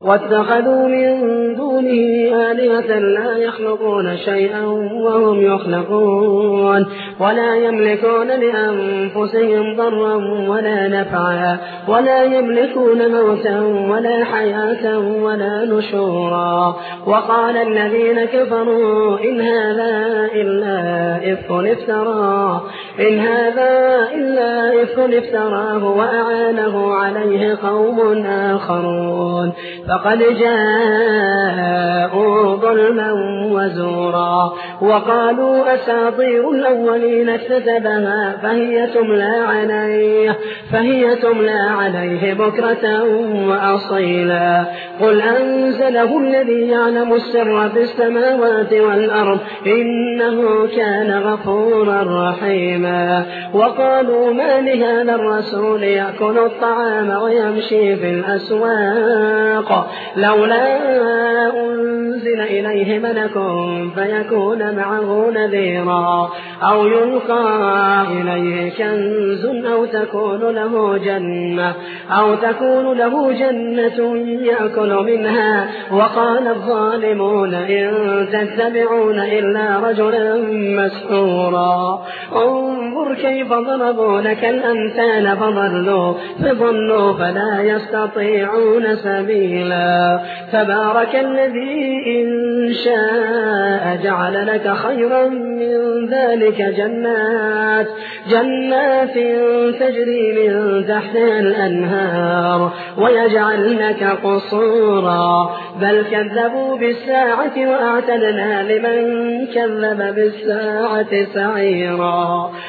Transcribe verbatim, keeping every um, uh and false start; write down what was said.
واتخذوا من دونه آلهة لا يخلقون شيئا وهم يخلقون ولا يملكون لأنفسهم ضرا ولا نفعا ولا يملكون موتا ولا حياة ولا نشورا. وقال الذين كفروا إن هذا إلا إفك افتراه إن هذا إلا إفك افتراه وأعانه عليه قوم آخرون فقد جاءوا ظلما وزورا. وقالوا أساطير الأولين اكتتبها فهي تملى عليه فهي تملى عليه بكرة وأصيلا. قل أنزله الذي يعلم السر في السماوات والأرض إنه كان غفورا رحيما. وقالوا ما لهذا الرسول يأكل الطعام ويمشي في الأسواق لولا أنزل إليه ملك فيكون معه نذيرا أو يلقى إليه كنز أو تكون له جنة أو تكون له جنة يأكل منها. وقال الظالمون إن تتبعون إلا رجلا مسحورا. انظر كيف ضربوا لك الأمثال فضلوا فضلوا فلا يستطيعون سبيلا. تبارك الذي إن شاء جعل لك خيرا من ذلك جنات جنات تجري من تحتها الأنهار ويجعل لك قصورا بل كذبوا بالساعة وأعتدنا لمن كذب بالساعة سعيرا.